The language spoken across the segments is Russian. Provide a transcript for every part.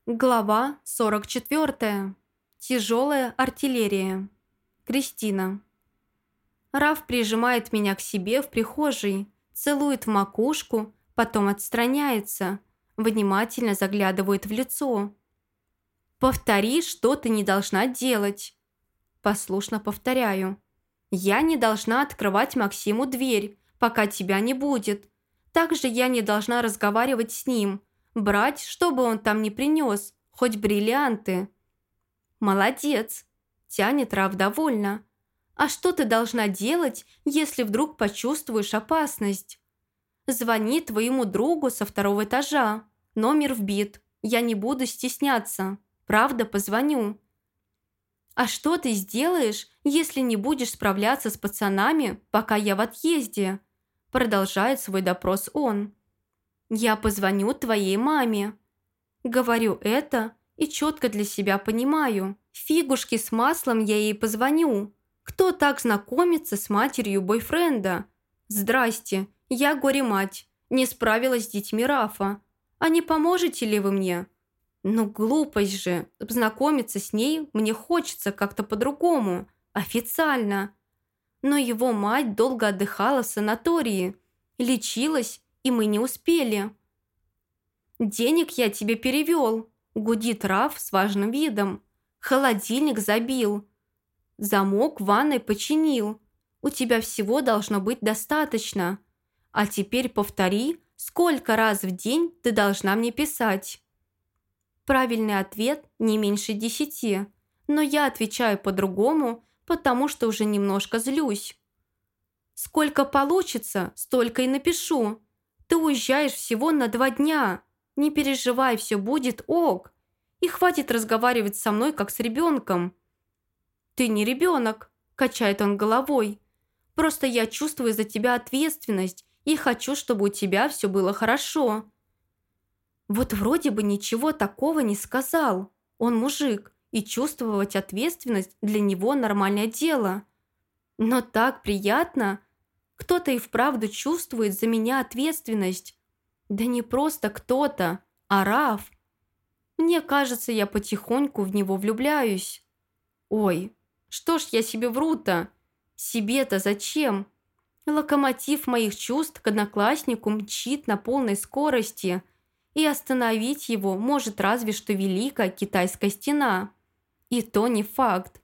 Глава 44. Тяжелая артиллерия. Кристина. Раф прижимает меня к себе в прихожей, целует в макушку, потом отстраняется, внимательно заглядывает в лицо. «Повтори, что ты не должна делать». Послушно повторяю. «Я не должна открывать Максиму дверь, пока тебя не будет. Также я не должна разговаривать с ним, брать, что бы он там ни принес, хоть бриллианты». «Молодец!» – тянет Раф довольно. «А что ты должна делать, если вдруг почувствуешь опасность?» «Звони твоему другу со второго этажа. Номер вбит. Я не буду стесняться. Правда, позвоню». «А что ты сделаешь, если не будешь справляться с пацанами, пока я в отъезде?» Продолжает свой допрос он. «Я позвоню твоей маме». Говорю это и четко для себя понимаю. Фигушки с маслом я ей позвоню. Кто так знакомится с матерью бойфренда? Здрасте, я горе-мать. Не справилась с детьми Рафа. А не поможете ли вы мне? Ну глупость же. Знакомиться с ней мне хочется как-то по-другому. Официально. Но его мать долго отдыхала в санатории. Лечилась, и мы не успели. «Денег я тебе перевел», – гудит Раф с важным видом. «Холодильник забил. Замок в ванной починил. У тебя всего должно быть достаточно. А теперь повтори, сколько раз в день ты должна мне писать». Правильный ответ не меньше 10, но я отвечаю по-другому, потому что уже немножко злюсь. «Сколько получится, столько и напишу. Ты уезжаешь всего на 2 дня. Не переживай, все будет ок. И хватит разговаривать со мной, как с ребенком». «Ты не ребенок», – качает он головой. «Просто я чувствую за тебя ответственность и хочу, чтобы у тебя все было хорошо». Вот вроде бы ничего такого не сказал. Он мужик, и чувствовать ответственность для него нормальное дело. Но так приятно. Кто-то и вправду чувствует за меня ответственность. Да не просто кто-то, а Раф. Мне кажется, я потихоньку в него влюбляюсь. Ой, что ж я себе вру-то? Себе-то зачем? Локомотив моих чувств к однокласснику мчит на полной скорости, и остановить его может разве что Великая Китайская стена. И то не факт.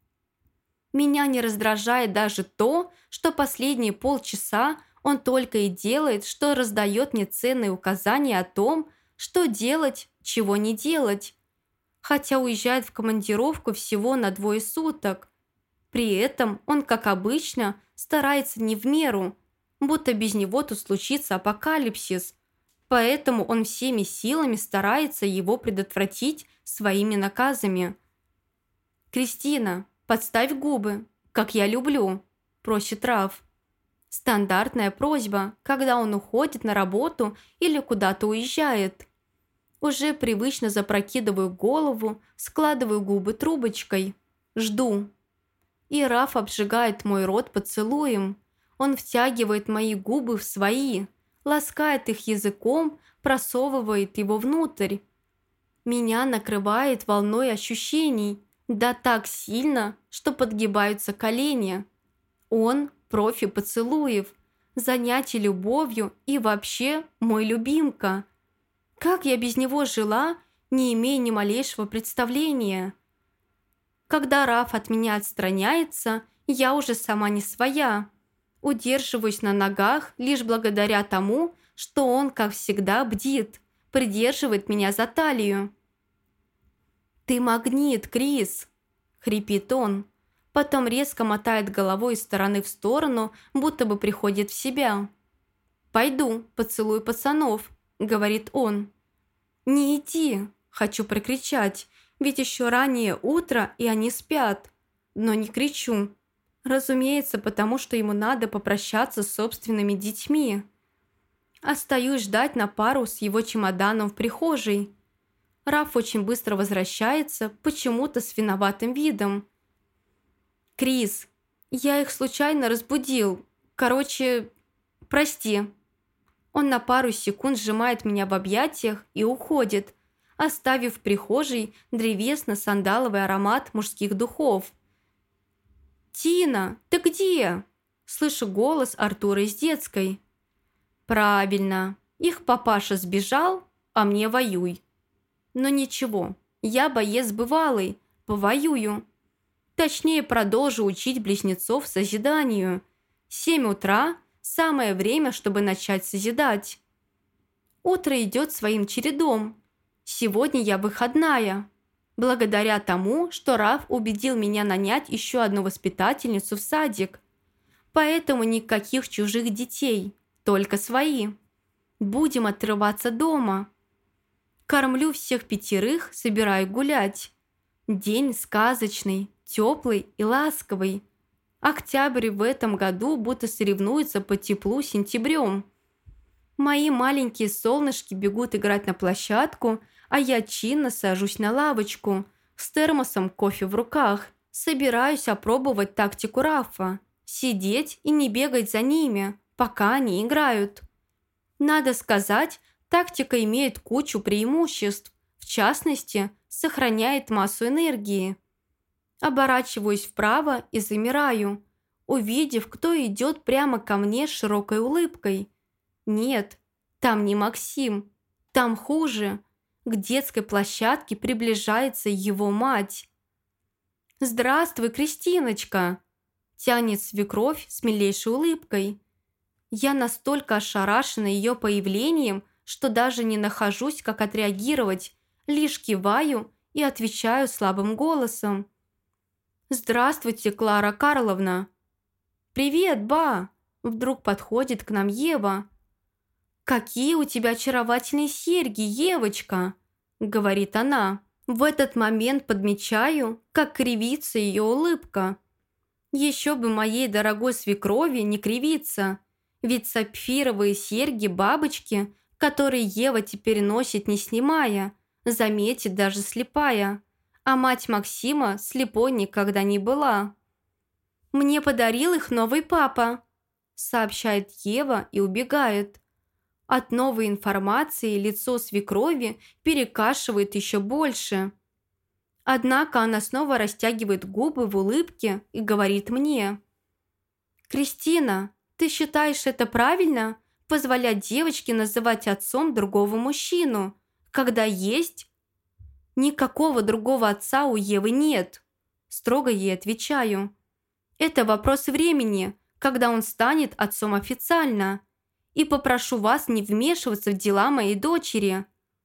Меня не раздражает даже то, что последние полчаса он только и делает, что раздает мне ценные указания о том, что делать, чего не делать. Хотя уезжает в командировку всего на 2 суток. При этом он, как обычно, старается не в меру, будто без него тут случится апокалипсис. Поэтому он всеми силами старается его предотвратить своими наказами. «Кристина, подставь губы, как я люблю», – просит Раф. Стандартная просьба, когда он уходит на работу или куда-то уезжает. Уже привычно запрокидываю голову, складываю губы трубочкой. Жду. И Раф обжигает мой рот поцелуем. Он втягивает мои губы в свои, ласкает их языком, просовывает его внутрь. Меня накрывает волной ощущений, да так сильно, что подгибаются колени. Он профи поцелуев, занятий любовью и вообще мой любимка. Как я без него жила, не имея ни малейшего представления. Когда Раф от меня отстраняется, я уже сама не своя. Удерживаюсь на ногах лишь благодаря тому, что он, как всегда, бдит, придерживает меня за талию. «Ты магнит, Крис!» – хрипит он. Потом резко мотает головой из стороны в сторону, будто бы приходит в себя. «Пойду, поцелую пацанов», – говорит он. «Не иди!» – хочу прокричать, ведь еще раннее утро, и они спят. Но не кричу. Разумеется, потому что ему надо попрощаться с собственными детьми. Остаюсь ждать на пару с его чемоданом в прихожей. Раф очень быстро возвращается, почему-то с виноватым видом. «Крис, я их случайно разбудил. Короче, прости». Он на пару секунд сжимает меня в объятиях и уходит, оставив в прихожей древесно-сандаловый аромат мужских духов. «Тина, ты где?» – слышу голос Артура из детской. «Правильно, их папаша сбежал, а мне воюй. Но ничего, я боец бывалый, повоюю. Точнее, продолжу учить близнецов созиданию. 7 утра – самое время, чтобы начать созидать. Утро идет своим чередом. Сегодня я выходная. Благодаря тому, что Раф убедил меня нанять еще одну воспитательницу в садик. Поэтому никаких чужих детей, только свои. Будем отрываться дома. Кормлю всех 5, собираю гулять. День сказочный, теплый и ласковый. Октябрь в этом году будто соревнуется по теплу с сентябрем. Мои маленькие солнышки бегут играть на площадку, а я чинно сажусь на лавочку с термосом кофе в руках. Собираюсь опробовать тактику Рафа. Сидеть и не бегать за ними, пока они играют. Надо сказать, тактика имеет кучу преимуществ. В частности, сохраняет массу энергии. Оборачиваюсь вправо и замираю, увидев, кто идет прямо ко мне с широкой улыбкой. Нет, там не Максим, там хуже. К детской площадке приближается его мать. «Здравствуй, Кристиночка!» тянет свекровь с милейшей улыбкой. Я настолько ошарашена ее появлением, что даже не нахожусь, как отреагировать, лишь киваю и отвечаю слабым голосом. «Здравствуйте, Клара Карловна!» «Привет, ба!» Вдруг подходит к нам Ева. «Какие у тебя очаровательные серьги, Евочка!» говорит она. В этот момент подмечаю, как кривится ее улыбка. Еще бы моей дорогой свекрови не кривиться, ведь сапфировые серьги-бабочки, которые Ева теперь носит не снимая, заметит даже слепая, а мать Максима слепой никогда не была. «Мне подарил их новый папа», сообщает Ева и убегает. От новой информации лицо свекрови перекашивает еще больше. Однако она снова растягивает губы в улыбке и говорит мне: «Кристина, ты считаешь это правильно, позволять девочке называть отцом другого мужчину, когда есть...» «Никакого другого отца у Евы нет», строго ей отвечаю. «Это вопрос времени, когда он станет отцом официально. И попрошу вас не вмешиваться в дела моей дочери».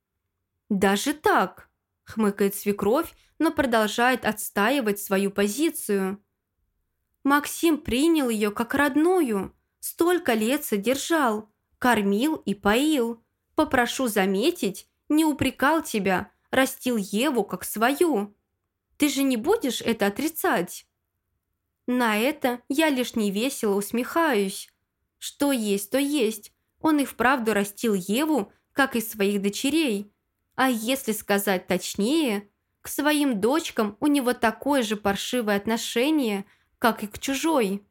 «Даже так?» – хмыкает свекровь, но продолжает отстаивать свою позицию. «Максим принял ее как родную, столько лет содержал, кормил и поил. Попрошу заметить, не упрекал тебя, растил Еву как свою. Ты же не будешь это отрицать?» На это я лишь невесело усмехаюсь. Что есть, то есть. Он и вправду растил Еву, как и своих дочерей. А если сказать точнее, к своим дочкам у него такое же паршивое отношение, как и к чужой.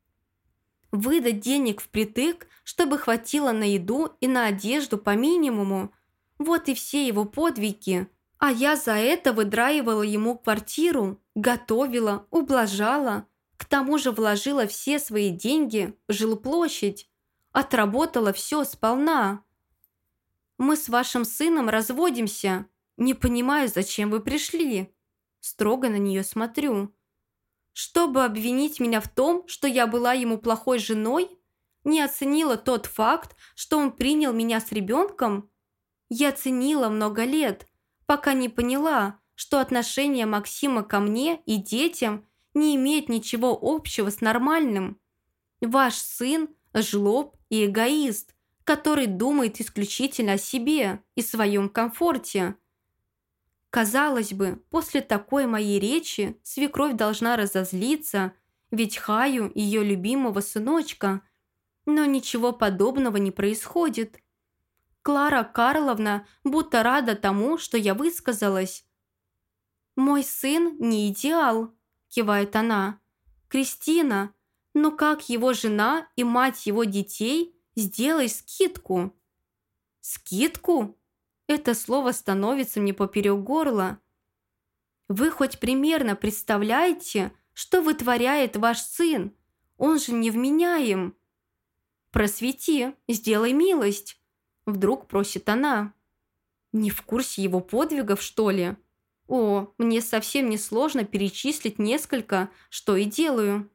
Выдать денег впритык, чтобы хватило на еду и на одежду по минимуму. Вот и все его подвиги. А я за это выдраивала ему квартиру, готовила, ублажала. К тому же вложила все свои деньги в жилплощадь. Отработала все сполна. «Мы с вашим сыном разводимся. Не понимаю, зачем вы пришли?» Строго на нее смотрю. «Чтобы обвинить меня в том, что я была ему плохой женой? Не оценила тот факт, что он принял меня с ребенком? Я ценила много лет, пока не поняла, что отношение Максима ко мне и детям не имеет ничего общего с нормальным. Ваш сын – жлоб и эгоист, который думает исключительно о себе и своем комфорте». Казалось бы, после такой моей речи свекровь должна разозлиться, ведь хаю ее любимого сыночка. Но ничего подобного не происходит. Клара Карловна будто рада тому, что я высказалась. «Мой сын не идеал», – кивает она. «Кристина, но как его жена и мать его детей, сделай скидку». «Скидку?» Это слово становится мне поперек горла. Вы хоть примерно представляете, что вытворяет ваш сын? Он же невменяем. Просвети, сделай милость. Вдруг просит она. Не в курсе его подвигов, что ли? О, мне совсем не сложно перечислить несколько, что и делаю.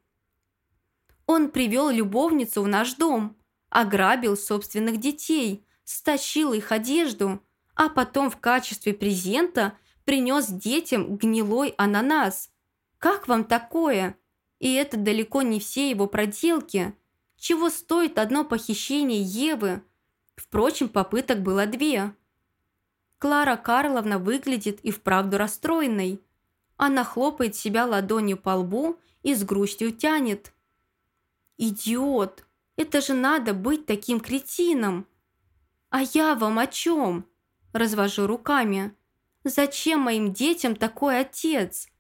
Он привел любовницу в наш дом, ограбил собственных детей, стащил их одежду, а потом в качестве презента принес детям гнилой ананас. Как вам такое? И это далеко не все его проделки. Чего стоит одно похищение Евы? Впрочем, попыток было 2. Клара Карловна выглядит и вправду расстроенной. Она хлопает себя ладонью по лбу и с грустью тянет. «Идиот! Это же надо быть таким кретином!» «А я вам о чем?» Развожу руками. «Зачем моим детям такой отец?»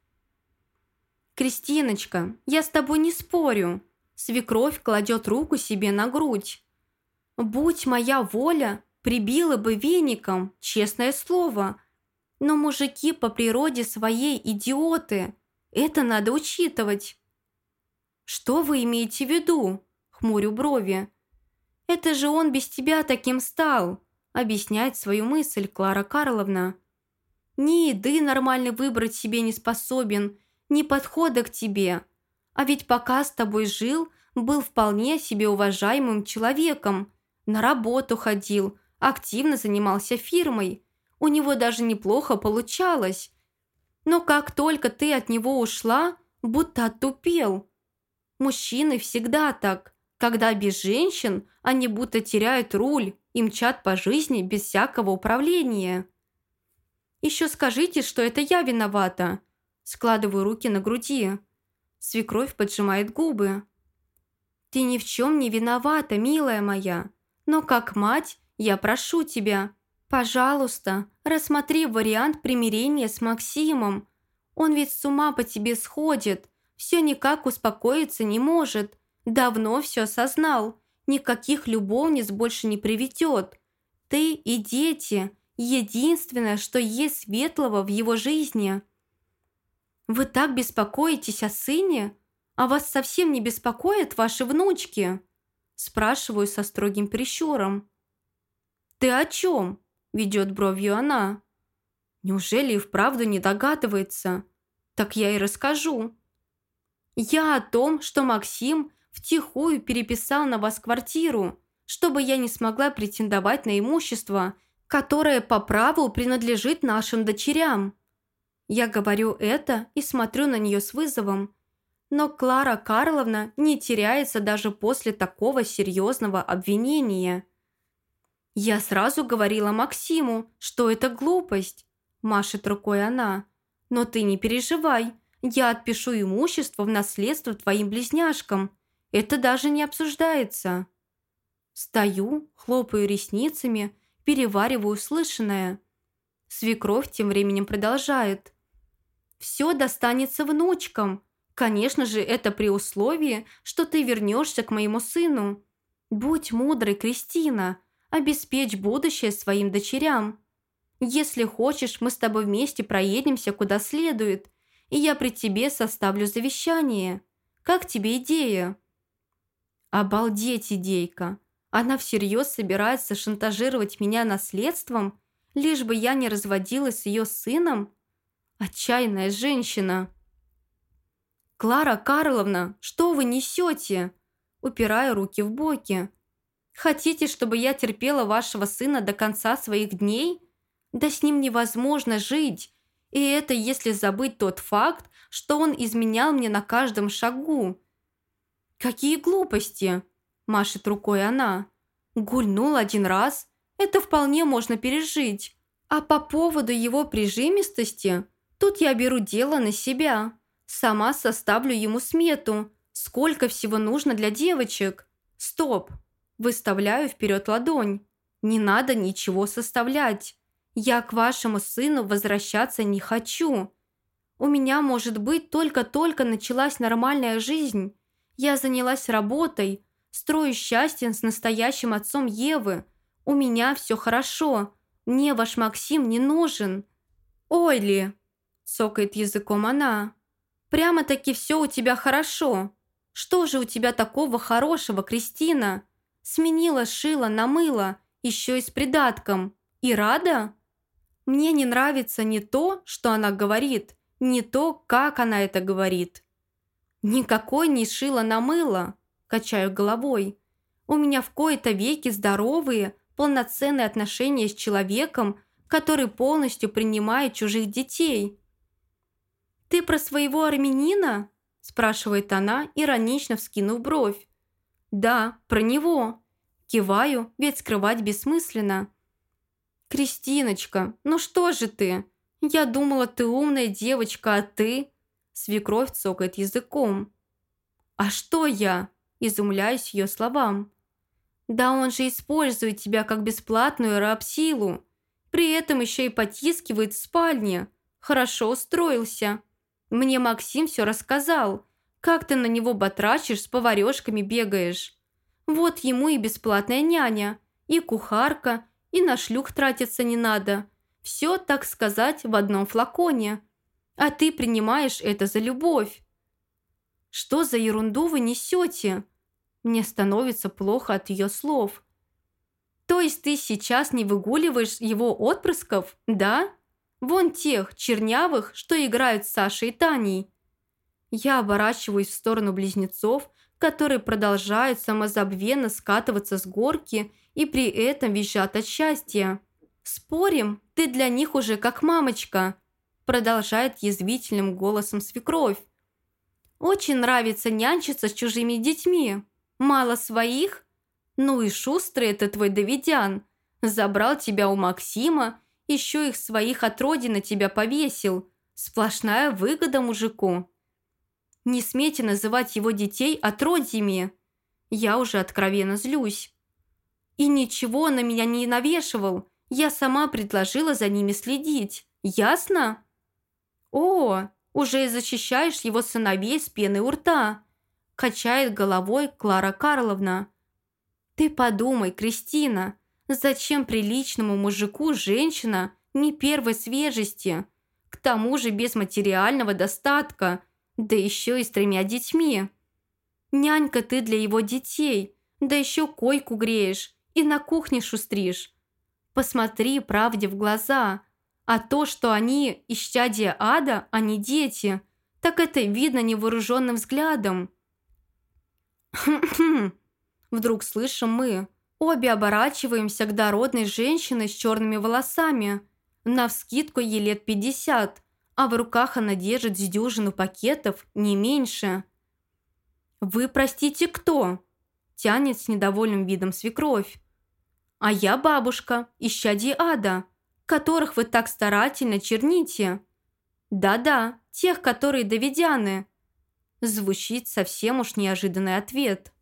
«Кристиночка, я с тобой не спорю». Свекровь кладет руку себе на грудь. «Будь моя воля, прибила бы веником, честное слово. Но мужики по природе своей идиоты. Это надо учитывать». «Что вы имеете в виду?» Хмурю брови. «Это же он без тебя таким стал», объясняет свою мысль Клара Карловна. «Ни еды нормально выбрать себе не способен, ни подхода к тебе. А ведь пока с тобой жил, был вполне себе уважаемым человеком. На работу ходил, активно занимался фирмой. У него даже неплохо получалось. Но как только ты от него ушла, будто оттупел. Мужчины всегда так. Когда без женщин, они будто теряют руль и мчат по жизни без всякого управления. Еще скажите, что это я виновата». Складываю руки на груди. Свекровь поджимает губы. «Ты ни в чем не виновата, милая моя. Но как мать я прошу тебя, пожалуйста, рассмотри вариант примирения с Максимом. Он ведь с ума по тебе сходит, все никак успокоиться не может. Давно все осознал, никаких любовниц больше не приведет. Ты и дети – единственное, что есть светлого в его жизни». «Вы так беспокоитесь о сыне? А вас совсем не беспокоят ваши внучки?» Спрашиваю со строгим прищуром. «Ты о чем?» – ведет бровью она. Неужели и вправду не догадывается? Так я и расскажу. Я о том, что Максим втихую переписал на вас квартиру, чтобы я не смогла претендовать на имущество, которое по праву принадлежит нашим дочерям. Я говорю это и смотрю на нее с вызовом. Но Клара Карловна не теряется даже после такого серьезного обвинения. «Я сразу говорила Максиму, что это глупость», – машет рукой она. «Но ты не переживай, я отпишу имущество в наследство твоим близняшкам. Это даже не обсуждается». Стою, хлопаю ресницами, перевариваю услышанное. Свекровь тем временем продолжает. «Все достанется внучкам. Конечно же, это при условии, что ты вернешься к моему сыну. Будь мудрой, Кристина, обеспечь будущее своим дочерям. Если хочешь, мы с тобой вместе проедемся куда следует, и я при тебе составлю завещание. Как тебе идея?» Обалдеть, идейка. Она всерьез собирается шантажировать меня наследством, лишь бы я не разводилась с ее сыном? Отчаянная женщина. «Клара Карловна, что вы несете?» Упираю руки в боки. «Хотите, чтобы я терпела вашего сына до конца своих дней? Да с ним невозможно жить. И это если забыть тот факт, что он изменял мне на каждом шагу». «Какие глупости!» – машет рукой она. «Гульнул один раз. Это вполне можно пережить. А по поводу его прижимистости, тут я беру дело на себя. Сама составлю ему смету. Сколько всего нужно для девочек? Стоп!» Выставляю вперед ладонь. «Не надо ничего составлять. Я к вашему сыну возвращаться не хочу. У меня, может быть, только-только началась нормальная жизнь. Я занялась работой, строю счастье с настоящим отцом Евы. У меня все хорошо. Мне ваш Максим не нужен». «Ой ли!» – цокает языком она. «Прямо-таки все у тебя хорошо. Что же у тебя такого хорошего, Кристина? Сменила шило на мыло, еще и с придатком. И рада?» Мне не нравится не то, что она говорит, не то, как она это говорит. «Никакой не шило на мыло», – качаю головой. «У меня в кои-то веки здоровые, полноценные отношения с человеком, который полностью принимает чужих детей». «Ты про своего армянина?» – спрашивает она, иронично вскинув бровь. «Да, про него». Киваю, ведь скрывать бессмысленно. «Кристиночка, ну что же ты? Я думала, ты умная девочка, а ты...» Свекровь цокает языком. «А что я?» – изумляюсь ее словам. «Да он же использует тебя как бесплатную рабсилу. При этом еще и потискивает в спальне. Хорошо устроился. Мне Максим все рассказал. Как ты на него батрачишь, с поварешками бегаешь. Вот ему и бесплатная няня, и кухарка, и на шлюх тратиться не надо. Все, так сказать, в одном флаконе. А ты принимаешь это за любовь». «Что за ерунду вы несете?» Мне становится плохо от ее слов. «То есть ты сейчас не выгуливаешь его отпрысков, да? Вон тех, чернявых, что играют с Сашей и Таней». Я оборачиваюсь в сторону близнецов, которые продолжают самозабвенно скатываться с горки и при этом визжат от счастья. «Спорим, ты для них уже как мамочка», продолжает язвительным голосом свекровь. «Очень нравится нянчиться с чужими детьми. Мало своих? Ну и шустрый это твой Давидян. Забрал тебя у Максима, еще их своих отродий на тебя повесил. Сплошная выгода мужику». Не смейте называть его детей отродьями. Я уже откровенно злюсь. И ничего он на меня не навешивал. Я сама предложила за ними следить. Ясно? О, уже и защищаешь его сыновей с пеной у рта. Качает головой Клара Карловна. Ты подумай, Кристина, зачем приличному мужику женщина не первой свежести? К тому же без материального достатка, да еще и с 3 детьми. Нянька ты для его детей, да еще койку греешь и на кухне шустришь. Посмотри правде в глаза. А то, что они исчадие ада, а не дети, так это видно невооруженным взглядом. Вдруг слышим мы. Обе оборачиваемся к дородной женщине с черными волосами. Навскидку ей лет 50, а в руках она держит с дюжину пакетов, не меньше. «Вы, простите, кто?» – тянет с недовольным видом свекровь. «А я бабушка, исчадие ада, которых вы так старательно черните». «Да-да, тех, которые давидяны». Звучит совсем уж неожиданный ответ.